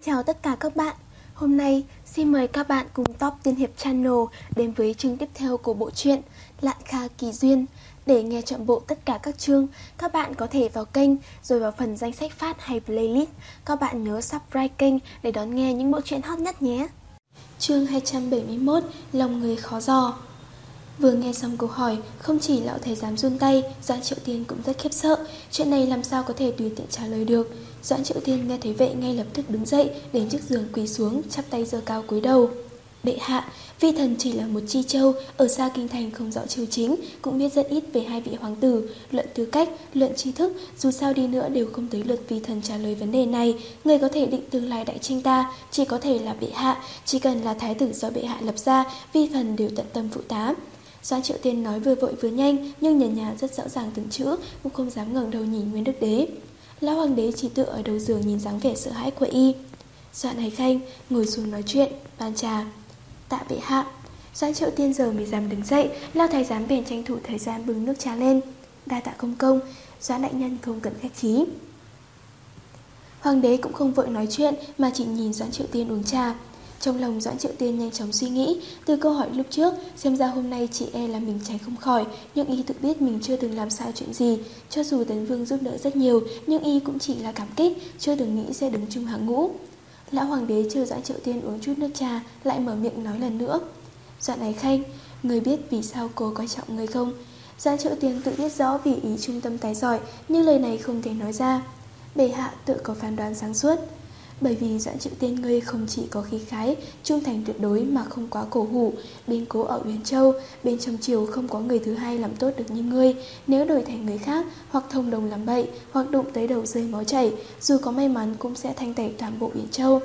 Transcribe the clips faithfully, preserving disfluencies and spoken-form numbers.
Chào tất cả các bạn. Hôm nay xin mời các bạn cùng Top Tiên Hiệp Channel đến với chương tiếp theo của bộ truyện Lạn Kha Kỳ Duyên. Để nghe trọn bộ tất cả các chương, các bạn có thể vào kênh rồi vào phần danh sách phát hay playlist. Các bạn nhớ subscribe kênh để đón nghe những bộ truyện hot nhất nhé. Chương hai trăm bảy mươi mốt, Lòng người khó dò. Vừa nghe xong câu hỏi, không chỉ lão thầy dám run tay, Doãn Triệu Tiên cũng rất khiếp sợ. Chuyện này làm sao có thể tùy tiện trả lời được. Doãn Triệu Tiên nghe thấy vậy ngay lập tức đứng dậy, đến trước giường quỳ xuống, chắp tay giơ cao cúi đầu. Bệ hạ, vi thần chỉ là một chi châu, ở xa kinh thành không rõ triều chính, cũng biết rất ít về hai vị hoàng tử. Luận tư cách, luận tri thức, dù sao đi nữa đều không tới lượt vi thần trả lời vấn đề này. Người có thể định tương lai đại tranh ta chỉ có thể là bệ hạ, chỉ cần là thái tử do bệ hạ lập ra, vi thần đều tận tâm phụ tá. Doãn Triệu Tiên nói vừa vội vừa nhanh, nhưng nhàn nhạt rất rõ ràng từng chữ, cũng không dám ngẩng đầu nhìn Nguyên Đức Đế. Lão hoàng đế chỉ tựa ở đầu giường nhìn dáng vẻ sợ hãi của y. Doãn Ái Khanh ngồi xuống nói chuyện, bàn trà. Tạ bệ hạ. Doãn Triệu Tiên giờ mới dám đứng dậy, Lão thái giám bèn tranh thủ thời gian bưng nước trà lên. Đa tạ công công, Doãn đại nhân không cần khách khí. Hoàng đế cũng không vội nói chuyện mà chỉ nhìn Doãn Triệu Tiên uống trà. Trong lòng Doãn Triệu Tiên nhanh chóng suy nghĩ, từ câu hỏi lúc trước, xem ra hôm nay chị e là mình tránh không khỏi, nhưng y tự biết mình chưa từng làm sai chuyện gì. Cho dù Tấn Vương giúp đỡ rất nhiều, nhưng y cũng chỉ là cảm kích, chưa từng nghĩ sẽ đứng chung hàng ngũ. Lão hoàng đế chờ Doãn Triệu Tiên uống chút nước trà, lại mở miệng nói lần nữa. Doãn Ái Khanh, người biết vì sao cô coi trọng người không? Doãn Triệu Tiên tự biết rõ vì ý trung tâm tài giỏi, nhưng lời này không thể nói ra. Bệ hạ tự có phán đoán sáng suốt. Bởi vì Doãn Triệu Tiên ngươi không chỉ có khí khái, trung thành tuyệt đối mà không quá cổ hủ, bên cố ở Uyển Châu, bên trong triều không có người thứ hai làm tốt được như ngươi. Nếu đổi thành người khác, hoặc thông đồng làm bậy, hoặc đụng tới đầu rơi máu chảy, dù có may mắn cũng sẽ thanh tẩy toàn bộ Uyển Châu.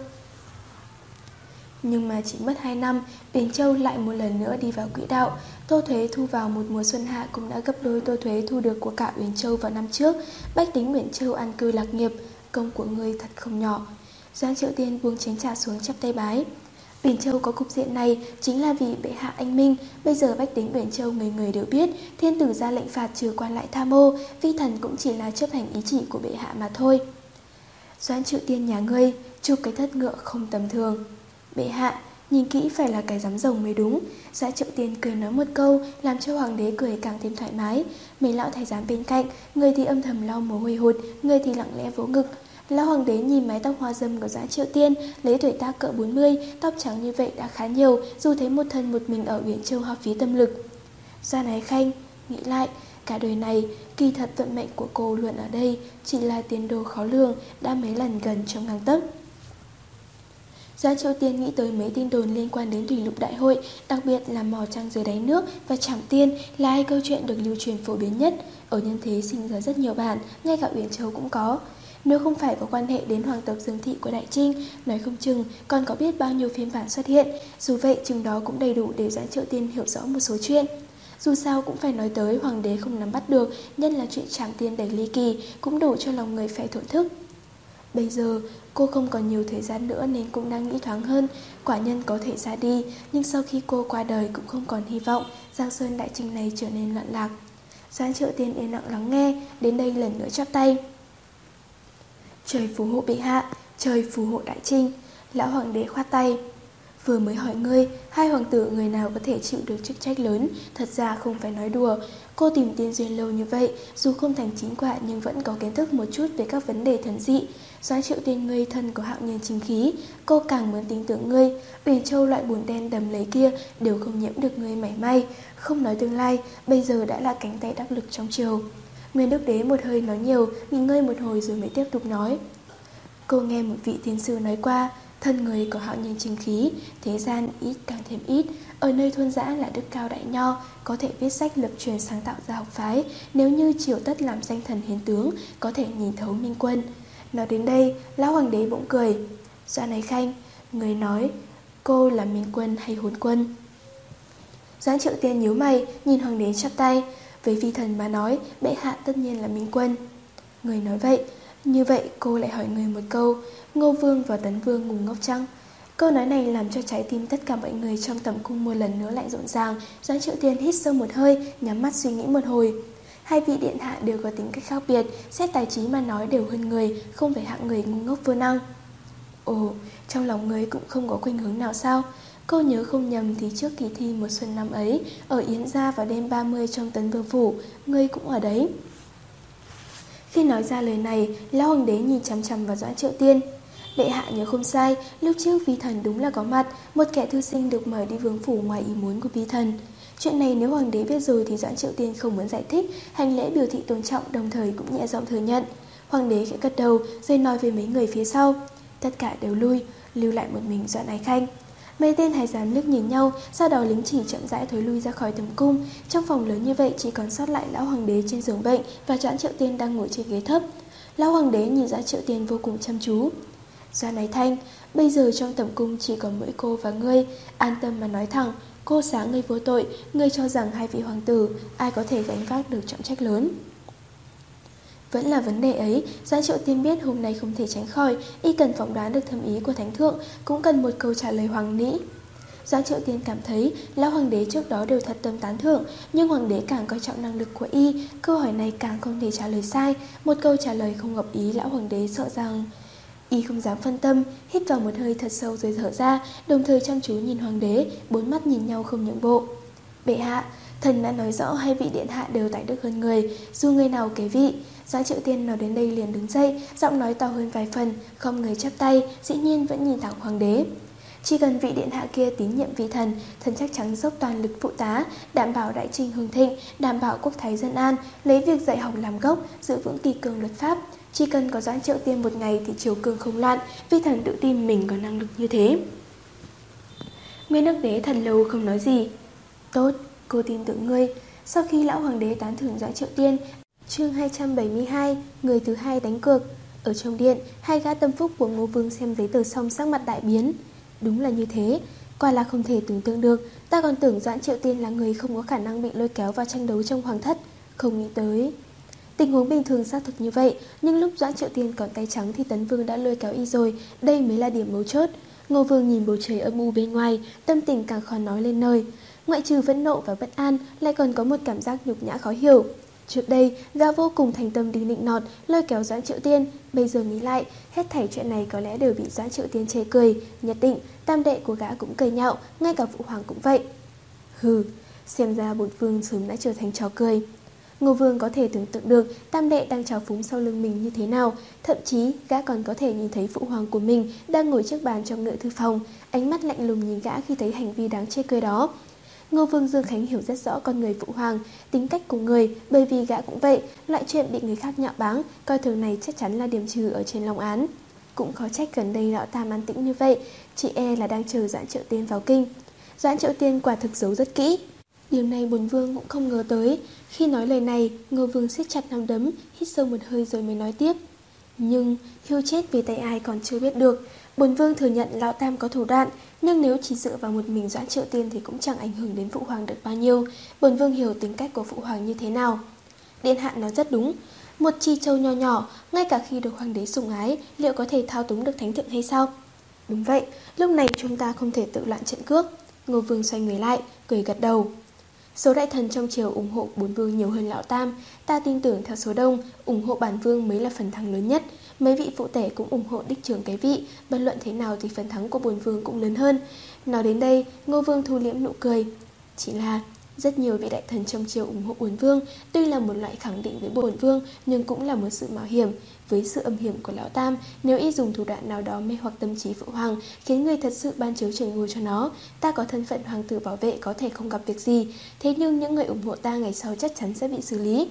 Nhưng mà chỉ mất hai năm, Uyển Châu lại một lần nữa đi vào quỹ đạo. Tô thuế thu vào một mùa xuân hạ cũng đã gấp đôi tô thuế thu được của cả Uyển Châu vào năm trước. Bách tính Uyển Châu an cư lạc nghiệp, công của ngươi thật không nhỏ. Doãn Triệu Tiên buông chén trà xuống chắp tay bái. Uyển Châu có cục diện này chính là vì bệ hạ anh minh. Bây giờ bách tính Uyển Châu người người đều biết, thiên tử ra lệnh phạt trừ quan lại tham ô, vi thần cũng chỉ là chấp hành ý chỉ của bệ hạ mà thôi. Doãn Triệu Tiên nhà ngươi chụp cái thất ngựa không tầm thường. Bệ hạ nhìn kỹ phải là cái rắm rồng mới đúng. Doãn Triệu Tiên cười nói một câu, làm cho hoàng đế cười càng thêm thoải mái. Mấy lão thái giám bên cạnh, người thì âm thầm lau mồ hôi hột, người thì lặng lẽ vỗ ngực. Lão hoàng đế nhìn mái tóc hoa râm của Doãn Triệu Tiên, lấy tuổi tác cỡ bốn mươi, tóc trắng như vậy đã khá nhiều, dù thấy một thân một mình ở Uyển Châu hao phí tâm lực. Doãn Ái Khanh nghĩ lại, cả đời này kỳ thật vận mệnh của cô luôn ở đây, chỉ là tiền đồ khó lường, đã mấy lần gần trong gang tấc. Doãn Triệu Tiên nghĩ tới mấy tin đồn liên quan đến Thủy Lục Đại hội, đặc biệt là mò trăng dưới đáy nước và Trảm Tiên là hai câu chuyện được lưu truyền phổ biến nhất. Ở nhân thế sinh ra rất nhiều bản, ngay cả Uyển Châu cũng có. Nếu không phải có quan hệ đến hoàng tộc Dương Thị của Đại Trinh, nói không chừng còn có biết bao nhiêu phiên bản xuất hiện. Dù vậy chừng đó cũng đầy đủ để Doãn Triệu Tiên hiểu rõ một số chuyện. Dù sao cũng phải nói tới hoàng đế không nắm bắt được, nhân là chuyện Trảm Tiên đầy ly kỳ, cũng đủ cho lòng người phải thổn thức. Bây giờ cô không còn nhiều thời gian nữa nên cũng đang nghĩ thoáng hơn. Quả nhân có thể ra đi, nhưng sau khi cô qua đời cũng không còn hy vọng Giang Sơn Đại Trinh này trở nên loạn lạc. Doãn Triệu Tiên yên lặng lắng nghe, đến đây lần nữa chắp tay. Trời phù hộ bệ hạ, trời phù hộ Đại Trinh. Lão hoàng đế khoát tay. Vừa mới hỏi ngươi, hai hoàng tử người nào có thể chịu được chức trách lớn, thật ra không phải nói đùa. Cô tìm tiên duyên lâu như vậy, dù không thành chính quả nhưng vẫn có kiến thức một chút về các vấn đề thần dị. Doãn Triệu Tiên ngươi thân của hạo nhiên chính khí, cô càng muốn tin tưởng ngươi. Uyển Châu loại bùn đen đầm lấy kia đều không nhiễm được ngươi mảy may. Không nói tương lai, bây giờ đã là cánh tay đắc lực trong triều. Nguyên Đức Đế một hơi nói nhiều, nghỉ ngơi một hồi rồi mới tiếp tục nói. Cô nghe một vị tiên sư nói qua, thân người có hạo nhiên chính khí, thế gian ít càng thêm ít. Ở nơi thôn dã là đức cao đại nho, có thể viết sách lập truyền sáng tạo ra học phái. Nếu như triều tất làm danh thần hiến tướng, có thể nhìn thấu minh quân. Nói đến đây, lão hoàng đế bỗng cười. Doãn Ái Khanh, người nói cô là minh quân hay hôn quân? Doãn Triệu Tiên nhíu mày, nhìn hoàng đế chắp tay. Với vi thần mà nói, bệ hạ tất nhiên là minh quân. Người nói vậy, như vậy cô lại hỏi người một câu, Ngô Vương và Tấn Vương ngủ ngốc chăng? Câu nói này làm cho trái tim tất cả mọi người trong tầm cung một lần nữa lại rộn ràng. Doãn Triệu Tiên hít sâu một hơi, nhắm mắt suy nghĩ một hồi. Hai vị điện hạ đều có tính cách khác biệt, xét tài trí mà nói đều hơn người, không phải hạng người ngu ngốc vô năng. Ồ, Trong lòng ngươi cũng không có khuynh hướng nào sao? Cô nhớ không nhầm thì trước kỳ thi mùa xuân năm ấy, ở Yến Gia vào đêm ba mươi trong Tấn Vương Phủ, ngươi cũng ở đấy. Khi nói ra lời này, lão hoàng đế nhìn chằm chằm vào Doãn Triệu Tiên. Bệ hạ nhớ không sai, lúc trước vi thần đúng là có mặt, một kẻ thư sinh được mời đi vương phủ ngoài ý muốn của vi thần. Chuyện này nếu hoàng đế biết rồi thì Doãn Triệu Tiên không muốn giải thích, hành lễ biểu thị tôn trọng, đồng thời cũng nhẹ giọng thừa nhận. Hoàng đế khẽ gật đầu, rồi nói với mấy người phía sau. Tất cả đều lui, lưu lại một mình Doãn Ái Khanh. Mấy tên thái giám liếc nhìn nhau, sau đó lính chỉ chậm rãi thối lui ra khỏi tầm cung. Trong phòng lớn như vậy chỉ còn sót lại lão hoàng đế trên giường bệnh và Doãn Triệu Tiên đang ngồi trên ghế thấp. Lão hoàng đế nhìn Doãn Triệu Tiên vô cùng chăm chú. Doãn Ái Thanh, bây giờ trong tầm cung chỉ còn mỗi cô và ngươi, an tâm mà nói thẳng, cô sáng ngươi vô tội, ngươi cho rằng hai vị hoàng tử, ai có thể gánh vác được trọng trách lớn. Vẫn là vấn đề ấy, Doãn Triệu Tiên biết hôm nay không thể tránh khỏi, y cần phỏng đoán được thâm ý của thánh thượng, cũng cần một câu trả lời hoàng mỹ. Doãn Triệu Tiên cảm thấy lão hoàng đế trước đó đều thật tâm tán thưởng, nhưng hoàng đế càng coi trọng năng lực của y, câu hỏi này càng không thể trả lời sai, một câu trả lời không hợp ý lão hoàng đế sợ rằng y không dám phân tâm, hít vào một hơi thật sâu rồi thở ra, đồng thời chăm chú nhìn hoàng đế, bốn mắt nhìn nhau không nhượng bộ. Bệ hạ, thần đã nói rõ hai vị điện hạ đều tài đức hơn người, dù người nào kế vị. Doãn Triệu Tiên nói đến đây liền đứng dậy, giọng nói to hơn vài phần, không người chắp tay, dĩ nhiên vẫn nhìn thẳng hoàng đế. Chỉ cần vị điện hạ kia tín nhiệm vi thần, thần chắc chắn dốc toàn lực phụ tá, đảm bảo đại trinh hưng thịnh, đảm bảo quốc thái dân an, lấy việc dạy học làm gốc, giữ vững kỷ cương luật pháp. Chỉ cần có Doãn Triệu Tiên một ngày thì triều cương không loạn, vi thần tự tin mình có năng lực như thế. Nguyên Đức Đế thần lâu không nói gì. Tốt, cô tin tưởng ngươi. Sau khi lão hoàng đế tán thưởng Doãn Triệu Tiên, chương hai trăm bảy mươi hai, người thứ hai đánh cược. Ở trong điện, hai gã tâm phúc của Ngô Vương xem giấy tờ xong sắc mặt đại biến. Đúng là như thế, quả là không thể tưởng tượng được. Ta còn tưởng Doãn Triệu Tiên là người không có khả năng bị lôi kéo vào tranh đấu trong hoàng thất, không nghĩ tới. Tình huống bình thường xác thực như vậy, nhưng lúc Doãn Triệu Tiên còn tay trắng thì Tấn Vương đã lôi kéo y rồi, đây mới là điểm mấu chốt. Ngô Vương nhìn bầu trời âm u bên ngoài, tâm tình càng khó nói lên lời. Ngoại trừ phẫn nộ và bất an, lại còn có một cảm giác nhục nhã khó hiểu. Trước đây, gã vô cùng thành tâm đi nịnh nọt, lôi kéo Doãn Triệu Tiên. Bây giờ nghĩ lại, hết thảy chuyện này có lẽ đều bị Doãn Triệu Tiên chê cười. Nhất định, tam đệ của gã cũng cười nhạo, ngay cả phụ hoàng cũng vậy. Hừ, xem ra bổn vương sớm đã trở thành trò cười. Ngô Vương có thể tưởng tượng được tam đệ đang trào phúng sau lưng mình như thế nào. Thậm chí, gã còn có thể nhìn thấy phụ hoàng của mình đang ngồi trước bàn trong ngự thư phòng, ánh mắt lạnh lùng nhìn gã khi thấy hành vi đáng chê cười đó. Ngô Vương Dương Khánh hiểu rất rõ con người phụ hoàng, tính cách của người, bởi vì gã cũng vậy, loại chuyện bị người khác nhạo báng, coi thường này chắc chắn là điểm trừ ở trên long án. Cũng khó trách gần đây lão tam an tĩnh như vậy, chị e là đang chờ Doãn Triệu Tiên vào kinh. Doãn Triệu Tiên quả thực giấu rất kỹ. Điều này bổn vương cũng không ngờ tới. Khi nói lời này, Ngô Vương siết chặt nắm đấm, hít sâu một hơi rồi mới nói tiếp. Nhưng Hiêu chết vì tay ai còn chưa biết được. Bổn vương thừa nhận lão tam có thủ đoạn, nhưng nếu chỉ dựa vào một mình Doãn Triệu Tiên thì cũng chẳng ảnh hưởng đến phụ hoàng được bao nhiêu. Bổn vương hiểu tính cách của phụ hoàng như thế nào. Điện hạ nói rất đúng. Một chi châu nho nhỏ, ngay cả khi được hoàng đế sủng ái, liệu có thể thao túng được thánh thượng hay sao? Đúng vậy, lúc này chúng ta không thể tự loạn trận cước. Ngô Vương xoay người lại, cười gật đầu. Số đại thần trong triều ủng hộ bổn vương nhiều hơn lão tam. Ta tin tưởng theo số đông, ủng hộ bản vương mới là phần thắng lớn nhất. Mấy vị phụ tể cũng ủng hộ đích trưởng cái vị, bất luận thế nào thì phần thắng của bổn vương cũng lớn hơn. Nói đến đây, Ngô Vương thu liễm nụ cười. Chỉ là rất nhiều vị đại thần trong triều ủng hộ bổn vương, tuy là một loại khẳng định với bổn vương, nhưng cũng là một sự mạo hiểm. Với sự âm hiểm của lão tam, nếu y dùng thủ đoạn nào đó mê hoặc tâm trí phụ hoàng, khiến người thật sự ban chiếu chuyển ngôi cho nó, ta có thân phận hoàng tử bảo vệ có thể không gặp việc gì, thế nhưng những người ủng hộ ta ngày sau chắc chắn sẽ bị xử lý.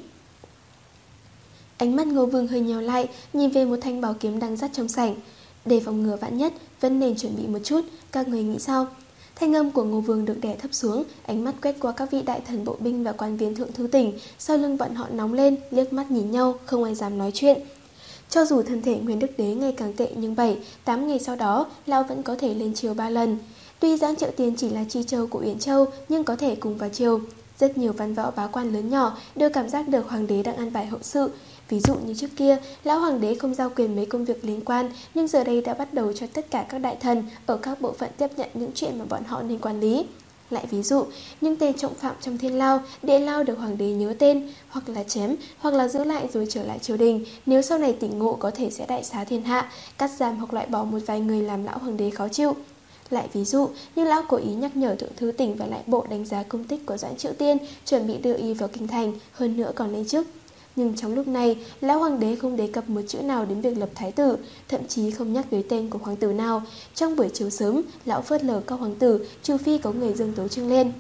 Ánh mắt Ngô Vương hơi nheo lại, nhìn về một thanh bảo kiếm đang dắt trong sảnh. Để phòng ngừa vạn nhất, vẫn nên chuẩn bị một chút, các người nghĩ sao? Thanh âm của Ngô Vương được đè thấp xuống, ánh mắt quét qua các vị đại thần bộ binh và quan viên thượng thư tỉnh, sau lưng bọn họ nóng lên, liếc mắt nhìn nhau, không ai dám nói chuyện. Cho dù thân thể Nguyên Đức Đế ngày càng tệ nhưng bảy, tám ngày sau đó, lão vẫn có thể lên triều ba lần. Tuy Doãn Triệu Tiên chỉ là chi châu của Uyển Châu, nhưng có thể cùng vào triều. Rất nhiều văn võ bá quan lớn nhỏ đều cảm giác được hoàng đế đang an bài hậu sự. Ví dụ như trước kia, lão hoàng đế không giao quyền mấy công việc liên quan, nhưng giờ đây đã bắt đầu cho tất cả các đại thần ở các bộ phận tiếp nhận những chuyện mà bọn họ nên quản lý. Lại ví dụ, những tên trọng phạm trong thiên lao, địa lao được hoàng đế nhớ tên, hoặc là chém, hoặc là giữ lại rồi trở lại triều đình, nếu sau này tỉnh ngộ có thể sẽ đại xá thiên hạ, cắt giảm hoặc loại bỏ một vài người làm lão hoàng đế khó chịu. Lại ví dụ, như lão cố ý nhắc nhở thượng thư tỉnh và lại bộ đánh giá công tích của Doãn Triệu Tiên, chuẩn bị đưa y vào kinh thành, hơn nữa còn lên chức. Nhưng trong lúc này, lão hoàng đế không đề cập một chữ nào đến việc lập thái tử, thậm chí không nhắc tới tên của hoàng tử nào. Trong buổi chiều sớm, lão phớt lờ các hoàng tử, trừ phi có người dâng tấu chương lên.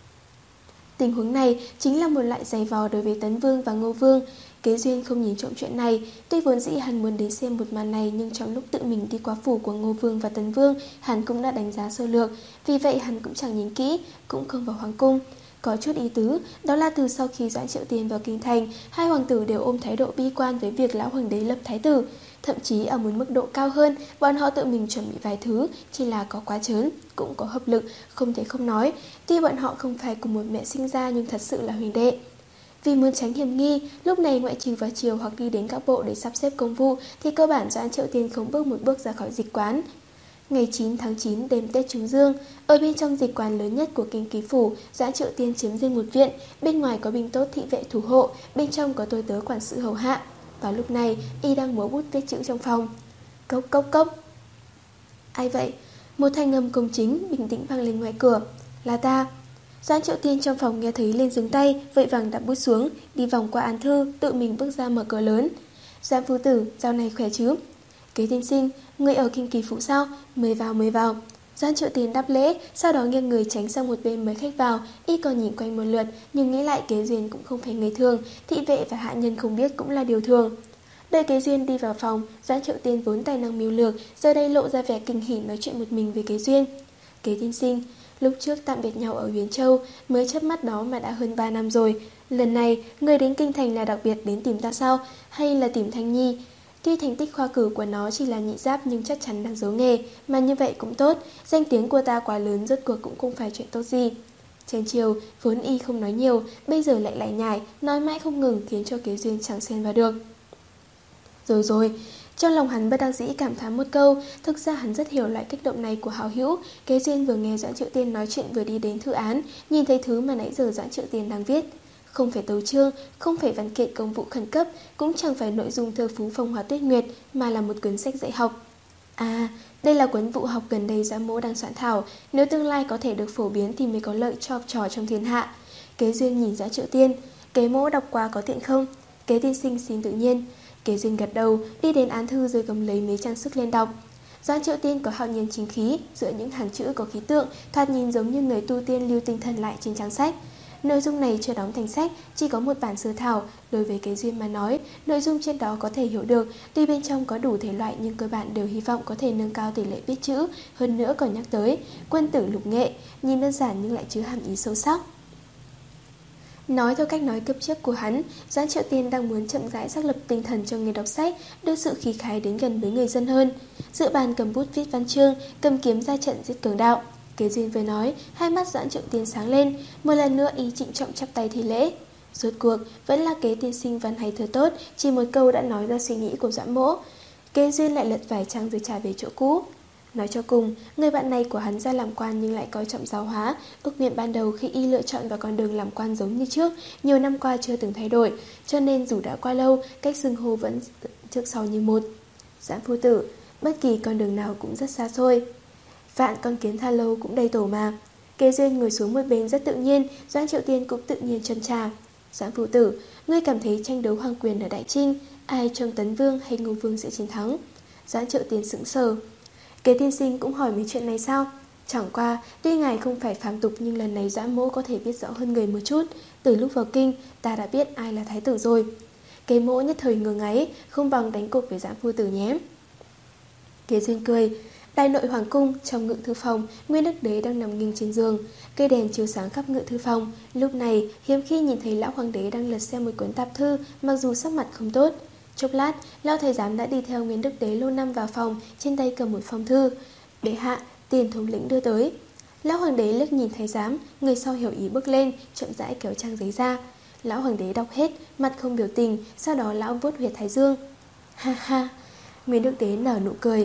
Tình huống này chính là một loại giày vò đối với Tấn Vương và Ngô Vương. Kế Duyên không nhìn trộm chuyện này, tuy vốn dĩ hắn muốn đến xem một màn này, nhưng trong lúc tự mình đi qua phủ của Ngô Vương và Tấn Vương, hắn cũng đã đánh giá sơ lược, vì vậy hắn cũng chẳng nhìn kỹ, cũng không vào hoàng cung. Có chút ý tứ, đó là từ sau khi Doãn Triệu Tiên vào kinh thành, hai hoàng tử đều ôm thái độ bi quan với việc lão hoàng đế lập thái tử. Thậm chí ở một mức độ cao hơn, bọn họ tự mình chuẩn bị vài thứ, chỉ là có quá trớn, cũng có hợp lực, không thể không nói. Tuy bọn họ không phải cùng một mẹ sinh ra nhưng thật sự là huynh đệ. Vì muốn tránh hiểm nghi, lúc này ngoại trừ vào chiều hoặc đi đến các bộ để sắp xếp công vụ, thì cơ bản Doãn Triệu Tiên không bước một bước ra khỏi dịch quán. Ngày chín tháng chín đêm Tết Trúng Dương, ở bên trong dịch quán lớn nhất của kinh ký phủ, Doãn Triệu Tiên chiếm riêng một viện, bên ngoài có binh tốt thị vệ thủ hộ, bên trong có tôi tớ quản sự hầu hạ. Vào lúc này, y đang múa bút viết chữ trong phòng. Cốc cốc cốc. Ai vậy? Một thanh âm công chính bình tĩnh vang lên ngoài cửa. Là ta. Doãn Triệu Tiên trong phòng nghe thấy lên dừng tay, vội vàng đặt bút xuống, đi vòng qua án thư, tự mình bước ra mở cửa lớn. Doãn phu tử, dạo này khỏe chứ? Kế tiên sinh, người ở kinh kỳ phủ sao? Mời vào, mời vào. Doãn Triệu Tiên đáp lễ, sau đó nghiêng người tránh sang một bên mời khách vào. Y còn nhìn quanh một lượt, nhưng nghĩ lại Kế Duyên cũng không phải người thường, thị vệ và hạ nhân không biết cũng là điều thường. Đợi Kế Duyên đi vào phòng, Doãn Triệu Tiên vốn tài năng mưu lược, giờ đây lộ ra vẻ kinh hỉ nói chuyện một mình với Kế Duyên. Kế tiên sinh, lúc trước tạm biệt nhau ở Huyền Châu, mới chớp mắt đó mà đã hơn ba năm rồi. Lần này, người đến kinh thành là đặc biệt đến tìm ta sao, hay là tìm Thanh Nhi? Tuy thành tích khoa cử của nó chỉ là nhị giáp nhưng chắc chắn đang giấu nghề, mà như vậy cũng tốt, danh tiếng của ta quá lớn rốt cuộc cũng không phải chuyện tốt gì. Trên chiều, vốn y không nói nhiều, bây giờ lại lại nhải, nói mãi không ngừng khiến cho Kế Duyên chẳng xen vào được. Rồi rồi, trong lòng hắn bất đắc dĩ cảm thán một câu, thực ra hắn rất hiểu loại kích động này của hảo hữu. Kế Duyên vừa nghe Doãn Triệu Tiên nói chuyện vừa đi đến thư án, nhìn thấy thứ mà nãy giờ Doãn Triệu Tiên đang viết. Không phải tấu chương, không phải văn kiện công vụ khẩn cấp, cũng chẳng phải nội dung thơ phú phong hoa tuyết nguyệt, mà là một cuốn sách dạy học. À, đây là cuốn vụ học gần đây Doãn mỗ đang soạn thảo, nếu tương lai có thể được phổ biến thì mới có lợi cho học trò trong thiên hạ. Kế Duyên nhìn Doãn Triệu Tiên, Kế mỗ đọc qua có tiện không? Kế tiên sinh xin tự nhiên. Kế Duyên gật đầu, đi đến án thư rồi cầm lấy mấy trang sức lên đọc. Doãn Triệu Tiên có hạo nhiên chính khí, giữa những hàng chữ có khí tượng, thoạt nhìn giống như người tu tiên lưu tinh thần lại trên trang sách. Nội dung này chưa đóng thành sách, chỉ có một bản sơ thảo. Đối với Kế Duyên mà nói, nội dung trên đó có thể hiểu được, tuy bên trong có đủ thể loại nhưng cơ bản đều hy vọng có thể nâng cao tỷ lệ biết chữ. Hơn nữa còn nhắc tới quân tử lục nghệ, nhìn đơn giản nhưng lại chứa hàm ý sâu sắc. Nói theo cách nói cấp trước của hắn, Doãn Triệu Tiên đang muốn chậm rãi xác lập tinh thần cho người đọc sách, đưa sự khí khái đến gần với người dân hơn. Dự bàn cầm bút viết văn chương, cầm kiếm ra trận giết cường đạo. Kế Duyên vừa nói, hai mắt Doãn Triệu Tiên sáng lên, một lần nữa ý trịnh trọng chắp tay thi lễ. Rốt cuộc vẫn là Kế tiên sinh văn hay thơ tốt, chỉ một câu đã nói ra suy nghĩ của Doãn mỗ. Kế Duyên lại lật vài trang rồi trả về chỗ cũ. Nói cho cùng, người bạn này của hắn ra làm quan nhưng lại coi trọng giáo hóa. Ước nguyện ban đầu khi y lựa chọn vào con đường làm quan giống như trước, nhiều năm qua chưa từng thay đổi, cho nên dù đã qua lâu, cách xưng hô vẫn trước sau như một. Doãn phu tử, bất kỳ con đường nào cũng rất xa xôi. Vạn con kiến tha lâu cũng đầy tổ mà. Kế Duyên ngồi xuống một bên rất tự nhiên, Doãn Triệu Tiên cũng tự nhiên châm trà. Doãn phu tử, ngươi cảm thấy tranh đấu hoàng quyền ở Đại Trinh, ai trong Tấn Vương hay Ngô Vương sẽ chiến thắng? Doãn Triệu Tiên sững sờ. Kế tiên sinh cũng hỏi mấy chuyện này sao? Chẳng qua, tuy ngài không phải phàm tục nhưng lần này Doãn mỗ có thể biết rõ hơn người một chút. Từ lúc vào kinh, ta đã biết ai là thái tử rồi. Kế mỗ nhất thời ngờ ngáy, không bằng đánh cuộc với Doãn phu tử nhé. Kế Duyên cười. Đại nội hoàng cung, trong ngự thư phòng, Nguyên Đức Đế đang nằm nghiêng trên giường. Cây đèn chiếu sáng khắp ngự thư phòng. Lúc này, hiếm khi nhìn thấy lão hoàng đế đang lật xem một cuốn tạp thư, mặc dù sắc mặt không tốt. Chốc lát, lão thái giám đã đi theo Nguyên Đức Đế lâu năm vào phòng, trên tay cầm một phong thư. Bệ hạ, tiền thống lĩnh đưa tới. Lão hoàng đế liếc nhìn thái giám, người sau hiểu ý bước lên, chậm rãi kéo trang giấy ra. Lão hoàng đế đọc hết, mặt không biểu tình, sau đó lão vuốt huyệt thái dương. Ha ha, Nguyên Đức Đế nở nụ cười.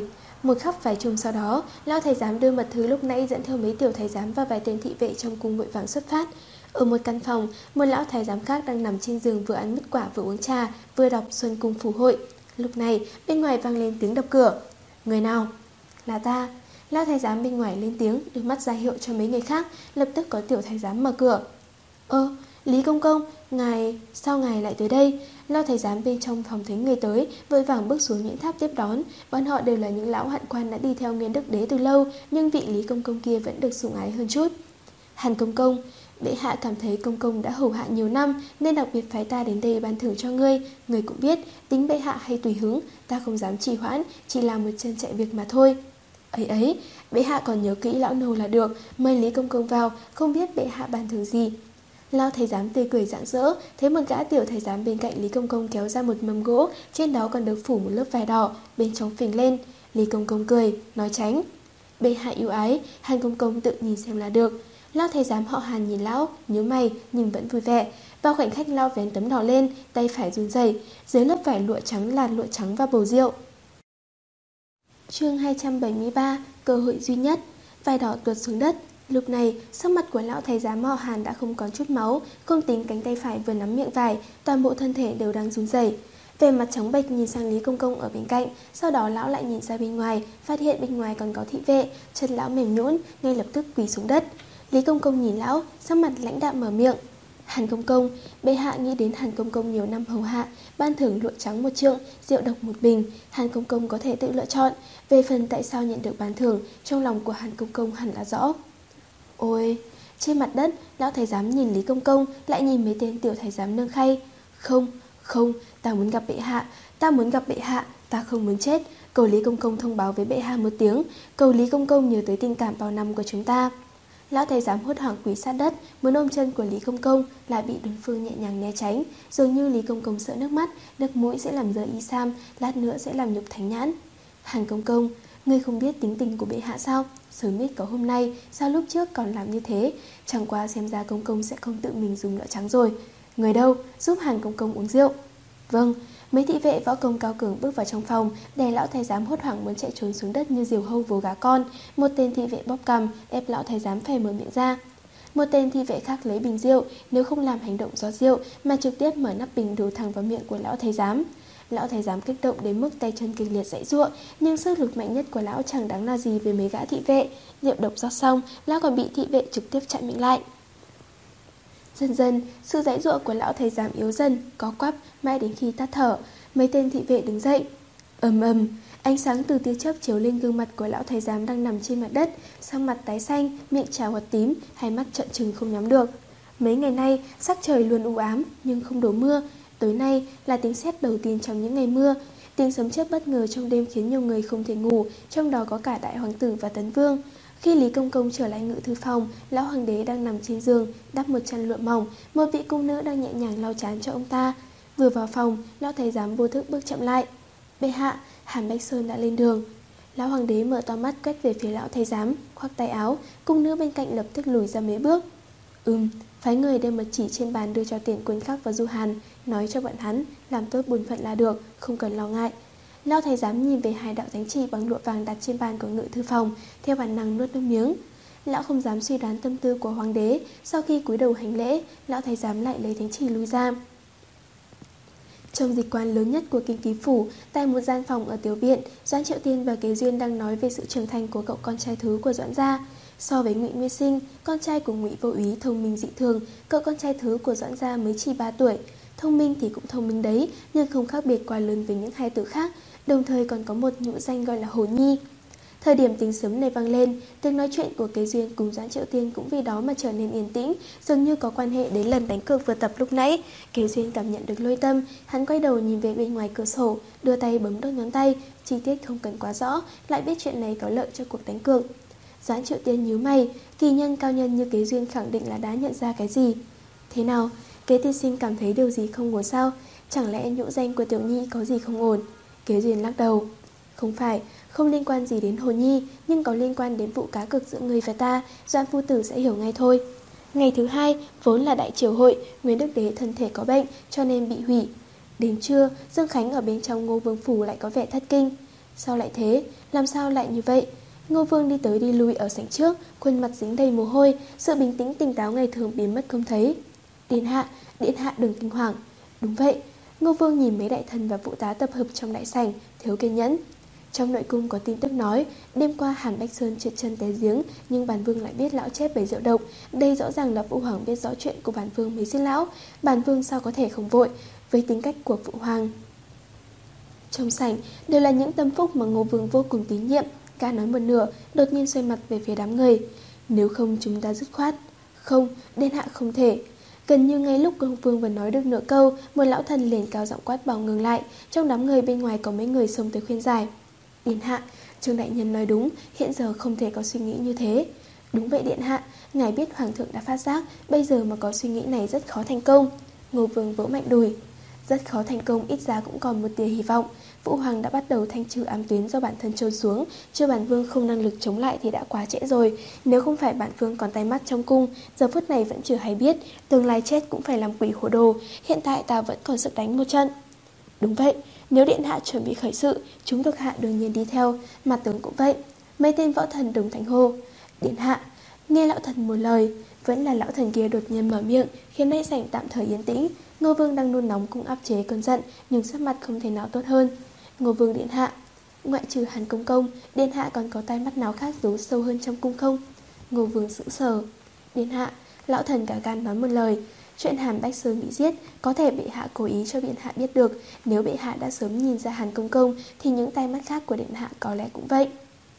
Một khắc vài chung sau đó, lão thái giám đưa mật thư lúc nãy dẫn theo mấy tiểu thái giám và vài tên thị vệ trong cung vội vàng xuất phát. Ở một căn phòng, một lão thái giám khác đang nằm trên giường vừa ăn mứt quả vừa uống trà, vừa đọc Xuân Cung Phù Hội. Lúc này, bên ngoài vang lên tiếng đập cửa. Người nào? Là ta. Lão thái giám bên ngoài lên tiếng, đưa mắt ra hiệu cho mấy người khác. Lập tức có tiểu thái giám mở cửa. Ơ, Lý công công, ngài, sao ngài lại tới đây? Lão thái giám bên trong phòng thấy người tới, vội vàng bước xuống nhuyễn tháp tiếp đón. Bọn họ đều là những lão hoạn quan đã đi theo Nguyên Đức Đế từ lâu, nhưng vị Lý công công kia vẫn được sủng ái hơn chút. Hàn công công, bệ hạ cảm thấy công công đã hầu hạ nhiều năm nên đặc biệt phái ta đến đây ban thưởng cho ngươi. Ngươi cũng biết, tính bệ hạ hay tùy hứng, ta không dám trì hoãn, chỉ làm một chân chạy việc mà thôi. Ấy ấy, bệ hạ còn nhớ kỹ lão nô là được, mời Lý công công vào, không biết bệ hạ ban thưởng gì. Lão thái giám tươi cười rạng rỡ, thấy một gã tiểu thái giám bên cạnh Lý công công kéo ra một mâm gỗ, trên đó còn được phủ một lớp vải đỏ, bên trong phình lên. Lý công công cười, nói tránh. Bệ hạ yêu ái, Hàn công công tự nhìn xem là được. Lão thái giám họ Hàn nhìn lão, nhíu mày nhưng vẫn vui vẻ. Vào khoảnh khắc lão vén tấm đỏ lên, tay phải run rẩy, dưới lớp vải lụa trắng là lụa trắng và bầu rượu. Chương hai trăm bảy mươi ba, cơ hội duy nhất. Vải đỏ tuột xuống đất. Lúc này, sắc mặt của lão thái giám họ Hàn đã không còn chút máu, không tính cánh tay phải vừa nắm miệng vải, toàn bộ thân thể đều đang run rẩy. Về mặt trắng bệch nhìn sang Lý công công ở bên cạnh, sau đó lão lại nhìn ra bên ngoài, phát hiện bên ngoài còn có thị vệ, chân lão mềm nhũn, ngay lập tức quỳ xuống đất. Lý công công nhìn lão, sắc mặt lãnh đạm mở miệng. Hàn công công, bệ hạ nghĩ đến Hàn công công nhiều năm hầu hạ, ban thưởng lụa trắng một trượng, rượu độc một bình, Hàn công công có thể tự lựa chọn. Về phần tại sao nhận được ban thưởng, trong lòng của Hàn công công hẳn là rõ. Ôi, trên mặt đất, lão thái giám nhìn Lý công công, lại nhìn mấy tên tiểu thái giám nâng khay. Không, không, ta muốn gặp bệ hạ, ta muốn gặp bệ hạ, ta không muốn chết. Cầu Lý công công thông báo với bệ hạ một tiếng, cầu Lý công công nhớ tới tình cảm bao năm của chúng ta. Lão thái giám hốt hoảng quỳ sát đất, muốn ôm chân của Lý công công, lại bị đối phương nhẹ nhàng né tránh, dường như Lý công công sợ nước mắt, nước mũi sẽ làm rơi y sam, lát nữa sẽ làm nhục thánh nhãn. Hàn công công, ngươi không biết tính tình của bệ hạ sao? Sớm biết có hôm nay, sao lúc trước còn làm như thế? Chẳng qua xem ra công công sẽ không tự mình dùng lụa trắng rồi. Người đâu, giúp Hàn công công uống rượu. Vâng. Mấy thị vệ võ công cao cường bước vào trong phòng, đè lão thái giám hốt hoảng muốn chạy trốn xuống đất như diều hâu vồ gà con. Một tên thị vệ bóp cằm, ép lão thái giám phải mở miệng ra. Một tên thị vệ khác lấy bình rượu, nếu không làm hành động rót rượu mà trực tiếp mở nắp bình đổ thẳng vào miệng của lão thái giám. Lão thái giám kích động đến mức tay chân kịch liệt giãy giụa, nhưng sức lực mạnh nhất của lão chẳng đáng là gì với mấy gã thị vệ. Rượu độc rót xong, lão còn bị thị vệ trực tiếp chặn miệng lại. Dần dần, sự giãy giụa của lão thái giám yếu dần, có quắp, mãi đến khi tắt thở. Mấy tên thị vệ đứng dậy. Ầm ầm, ánh sáng từ tia chớp chiếu lên gương mặt của lão thái giám đang nằm trên mặt đất, sắc mặt tái xanh, miệng trào hoạt tím, hai mắt trợn trừng không nhắm được. Mấy ngày nay, sắc trời luôn u ám nhưng không đổ mưa. Tối nay là tiếng sét đầu tiên trong những ngày mưa. Tiếng sấm chớp bất ngờ trong đêm khiến nhiều người không thể ngủ, trong đó có cả đại hoàng tử và tấn vương. Khi Lý công công trở lại ngự thư phòng, lão hoàng đế đang nằm trên giường, đắp một chăn lụa mỏng, một vị cung nữ đang nhẹ nhàng lau trán cho ông ta. Vừa vào phòng, lão thái giám vô thức bước chậm lại. Bệ hạ, Hàn Bách Sơn đã lên đường. Lão hoàng đế mở to mắt quét về phía lão thái giám, khoác tay áo, cung nữ bên cạnh lập tức lùi ra mấy bước. Ừm, phái người đem mật chỉ trên bàn đưa cho Tiền Quân Khắc và Du Hàn, nói cho bọn hắn làm tốt bổn phận là được, không cần lo ngại. Lão thái giám nhìn về hai đạo thánh chỉ bằng lụa vàng đặt trên bàn của ngự thư phòng, theo bản năng nuốt nước miếng. Lão không dám suy đoán tâm tư của hoàng đế, sau khi cúi đầu hành lễ, lão thái giám lại lấy thánh chỉ lui ra. Trong dịch quán lớn nhất của Kinh Ký Phủ, tại một gian phòng ở tiểu viện, Doãn Triệu Tiên và Kế Duyên đang nói về sự trưởng thành của cậu con trai thứ của Doãn gia. So với Ngụy Nguyên Sinh, con trai của Ngụy Vô Úy thông minh dị thường, cậu con trai thứ của Doãn gia mới chỉ ba tuổi. Thông minh thì cũng thông minh đấy, nhưng không khác biệt quá lớn với những hai tử khác, đồng thời còn có một nhũ danh gọi là Hồ Nhi. Thời điểm tiếng sấm này vang lên, tiếng nói chuyện của Kế Duyên cùng Doãn Triệu Tiên cũng vì đó mà trở nên yên tĩnh, dường như có quan hệ đến lần đánh cược vừa tập lúc nãy. Kế Duyên cảm nhận được lôi tâm, hắn quay đầu nhìn về bên ngoài cửa sổ, đưa tay bấm đốt ngón tay, chi tiết không cần quá rõ, lại biết chuyện này có lợi cho cuộc đánh cược. Doãn Triệu Tiên nhíu mày, kỳ nhân cao nhân như Kế Duyên khẳng định là đã nhận ra cái gì. Thế nào, Kế tiên sinh cảm thấy điều gì không ổn sao? Chẳng lẽ nhũ danh của Tiểu Nhi có gì không ổn? Kế Duyên lắc đầu. Không phải, không liên quan gì đến Hồ Nhi, nhưng có liên quan đến vụ cá cược giữa người và ta, Doãn phu tử sẽ hiểu ngay thôi. Ngày thứ hai, vốn là đại triều hội, Nguyên Đức Đế thân thể có bệnh, cho nên bị hủy. Đến trưa, Dương Khánh ở bên trong Ngô Vương phủ lại có vẻ thất kinh. Sao lại thế? Làm sao lại như vậy? Ngô Vương đi tới đi lui ở sảnh trước, khuôn mặt dính đầy mồ hôi, sự bình tĩnh tỉnh táo ngày thường biến mất không thấy. Điện hạ, điện hạ đừng kinh hoàng. Đúng vậy. Ngô Vương nhìn mấy đại thần và phụ tá tập hợp trong đại sảnh, thiếu kiên nhẫn. Trong nội cung có tin tức nói, đêm qua Hàn Bách Sơn trượt chân té giếng, nhưng bản vương lại biết lão chết bởi rượu độc. Đây rõ ràng là Phụ Hoàng biết rõ chuyện của bản vương mới giết lão. Bản vương sao có thể không vội với tính cách của Phụ Hoàng. Trong sảnh đều là những tâm phúc mà Ngô Vương vô cùng tín nhiệm. Gã nói một nửa, đột nhiên xoay mặt về phía đám người. Nếu không chúng ta dứt khoát. Không, điện hạ không thể. Gần như ngay lúc Ngô Vương vừa nói được nửa câu, một lão thần liền cao giọng quát bảo ngừng lại. Trong đám người bên ngoài có mấy người xông tới khuyên giải. Điện hạ, Trương đại nhân nói đúng, hiện giờ không thể có suy nghĩ như thế. Đúng vậy điện hạ, ngài biết hoàng thượng đã phát giác, bây giờ mà có suy nghĩ này rất khó thành công. Ngô Vương vỗ mạnh đùi. Rất khó thành công, ít ra cũng còn một tia hy vọng. Phụ hoàng đã bắt đầu thanh trừ ám tuyến do bản thân trôi xuống, chưa bản vương không năng lực chống lại thì đã quá trễ rồi. Nếu không phải bản vương còn tay mắt trong cung, giờ phút này vẫn chưa hay biết, tương lai chết cũng phải làm quỷ hồ đồ. Hiện tại ta vẫn còn sức đánh một trận. Đúng vậy, nếu điện hạ chuẩn bị khởi sự, chúng thuộc hạ đương nhiên đi theo, mặt tướng cũng vậy. Mấy tên võ thần đồng thanh hô. Điện hạ, nghe lão thần một lời. Vẫn là lão thần kia đột nhiên mở miệng, khiến đại sảnh tạm thời yên tĩnh. Ngô Vương đang nôn nóng cũng áp chế cơn giận, nhưng sắc mặt không thể nào tốt hơn. Ngô Vương điện hạ, ngoại trừ Hàn công công, điện hạ còn có tai mắt nào khác giấu sâu hơn trong cung không? Ngô Vương sững sờ. Điện hạ, lão thần cả gan nói một lời. Chuyện Hàn Bách Sơn bị giết có thể bị hạ cố ý cho điện hạ biết được. Nếu bị hạ đã sớm nhìn ra Hàn công công, thì những tai mắt khác của điện hạ có lẽ cũng vậy.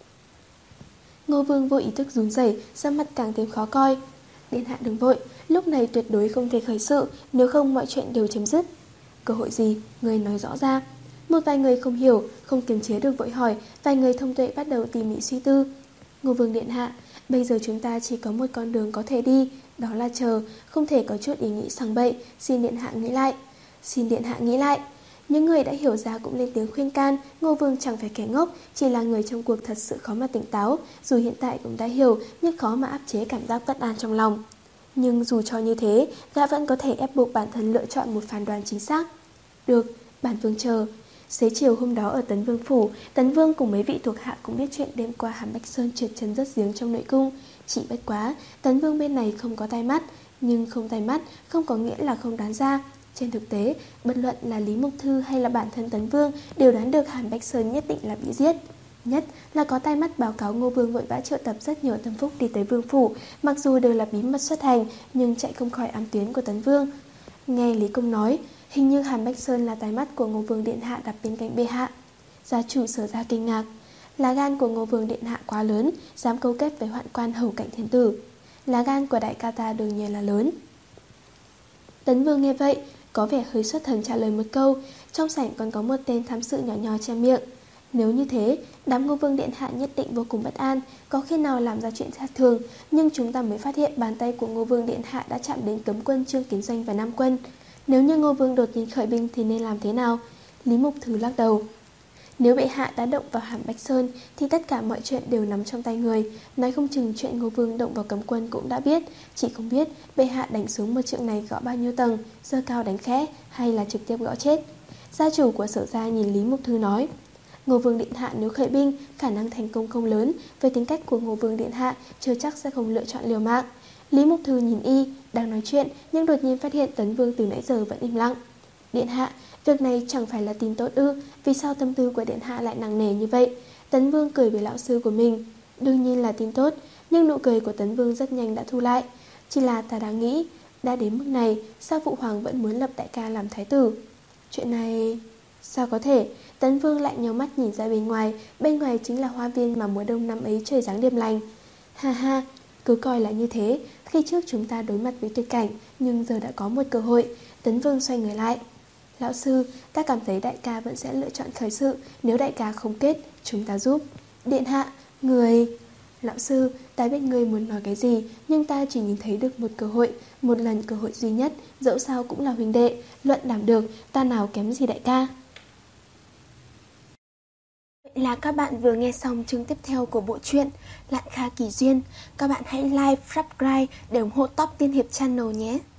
Ngô Vương vô ý thức run rẩy, sắc mặt càng thêm khó coi. Điện hạ đừng vội, lúc này tuyệt đối không thể khởi sự, nếu không mọi chuyện đều chấm dứt. Cơ hội gì? Người nói rõ ra. Một vài người không hiểu, không kiềm chế được vội hỏi, vài người thông tuệ bắt đầu tỉ mỉ suy tư. Ngô Vương điện hạ, bây giờ chúng ta chỉ có một con đường có thể đi, đó là chờ, không thể có chút ý nghĩ sằng bậy, xin điện hạ nghĩ lại. Xin điện hạ nghĩ lại. Những người đã hiểu ra cũng lên tiếng khuyên can. Ngô Vương chẳng phải kẻ ngốc, chỉ là người trong cuộc thật sự khó mà tỉnh táo. Dù hiện tại cũng đã hiểu, nhưng khó mà áp chế cảm giác bất an trong lòng. Nhưng dù cho như thế, gã vẫn có thể ép buộc bản thân lựa chọn một phán đoán chính xác. Được, bản vương chờ. Xế chiều hôm đó ở Tấn Vương Phủ, Tấn Vương cùng mấy vị thuộc hạ cũng biết chuyện đêm qua Hàn Bách Sơn trượt chân rớt giếng trong nội cung. Chỉ bất quá, Tấn Vương bên này không có tai mắt. Nhưng không tai mắt không có nghĩa là không đoán ra. Trên thực tế, bất luận là Lý Mục Thư hay là bản thân Tấn Vương đều đoán được Hàn Bách Sơn nhất định là bị giết. Nhất là có tai mắt báo cáo Ngô Vương vội vã triệu tập rất nhiều tâm phúc đi tới Vương Phủ. Mặc dù đều là bí mật xuất hành, nhưng chạy không khỏi ám tuyến của Tấn Vương. Nghe Lý Công nói, hình như Hàn Bách Sơn là tai mắt của Ngô Vương điện hạ đặt bên cạnh bệ hạ. Gia chủ Sở ra kinh ngạc. Lá gan của Ngô Vương điện hạ quá lớn, dám câu kết với hoạn quan hầu cạnh thiên tử. Lá gan của đại ca ta đương nhiên là lớn. Tấn Vương nghe vậy, có vẻ hơi xuất thần trả lời một câu. Trong sảnh còn có một tên thám sự nhỏ nhỏ che miệng. Nếu như thế, đám Ngô Vương điện hạ nhất định vô cùng bất an, có khi nào làm ra chuyện khác thường. Nhưng chúng ta mới phát hiện bàn tay của Ngô Vương điện hạ đã chạm đến cấm quân Trương Kiến Doanh và Nam quân. Nếu như Ngô Vương đột nhiên khởi binh thì nên làm thế nào? Lý Mục Thứ lắc đầu. Nếu bệ hạ đã động vào Hàn Bách Sơn thì tất cả mọi chuyện đều nằm trong tay người. Nói không chừng chuyện Ngô Vương động vào cấm quân cũng đã biết. Chỉ không biết bệ hạ đánh xuống một trượng này gõ bao nhiêu tầng, giơ cao đánh khẽ hay là trực tiếp gõ chết. Gia chủ của Sở gia nhìn Lý Mục Thư nói. Ngô Vương điện hạ nếu khởi binh, khả năng thành công không lớn. Với tính cách của Ngô Vương điện hạ, chưa chắc sẽ không lựa chọn liều mạng. Lý Mục Thư nhìn y, đang nói chuyện, nhưng đột nhiên phát hiện Tấn Vương từ nãy giờ vẫn im lặng. Điện hạ, việc này chẳng phải là tin tốt ư? Vì sao tâm tư của điện hạ lại nặng nề như vậy? Tấn Vương cười với lão sư của mình. Đương nhiên là tin tốt, nhưng nụ cười của Tấn Vương rất nhanh đã thu lại. Chỉ là ta đang nghĩ, đã đến mức này, sao Phụ Hoàng vẫn muốn lập đại ca làm thái tử? Chuyện này... Sao có thể? Tấn Vương lại nhíu mắt nhìn ra bên ngoài. Bên ngoài chính là hoa viên mà mùa đông năm ấy trời giáng điềm lành. Ha ha, cứ coi là như thế. Khi trước chúng ta đối mặt với tuyệt cảnh, nhưng giờ đã có một cơ hội. Tấn Vương xoay người lại. Lão sư, ta cảm thấy đại ca vẫn sẽ lựa chọn khởi sự. Nếu đại ca không kết, chúng ta giúp. Điện hạ, người... Lão sư, ta biết người muốn nói cái gì, nhưng ta chỉ nhìn thấy được một cơ hội, một lần cơ hội duy nhất, dẫu sao cũng là huynh đệ. Luận đảm được, ta nào kém gì đại ca. Vậy là các bạn vừa nghe xong chương tiếp theo của bộ truyện Lạn Kha Kỳ Duyên. Các bạn hãy like, subscribe để ủng hộ Top Tiên Hiệp Channel nhé.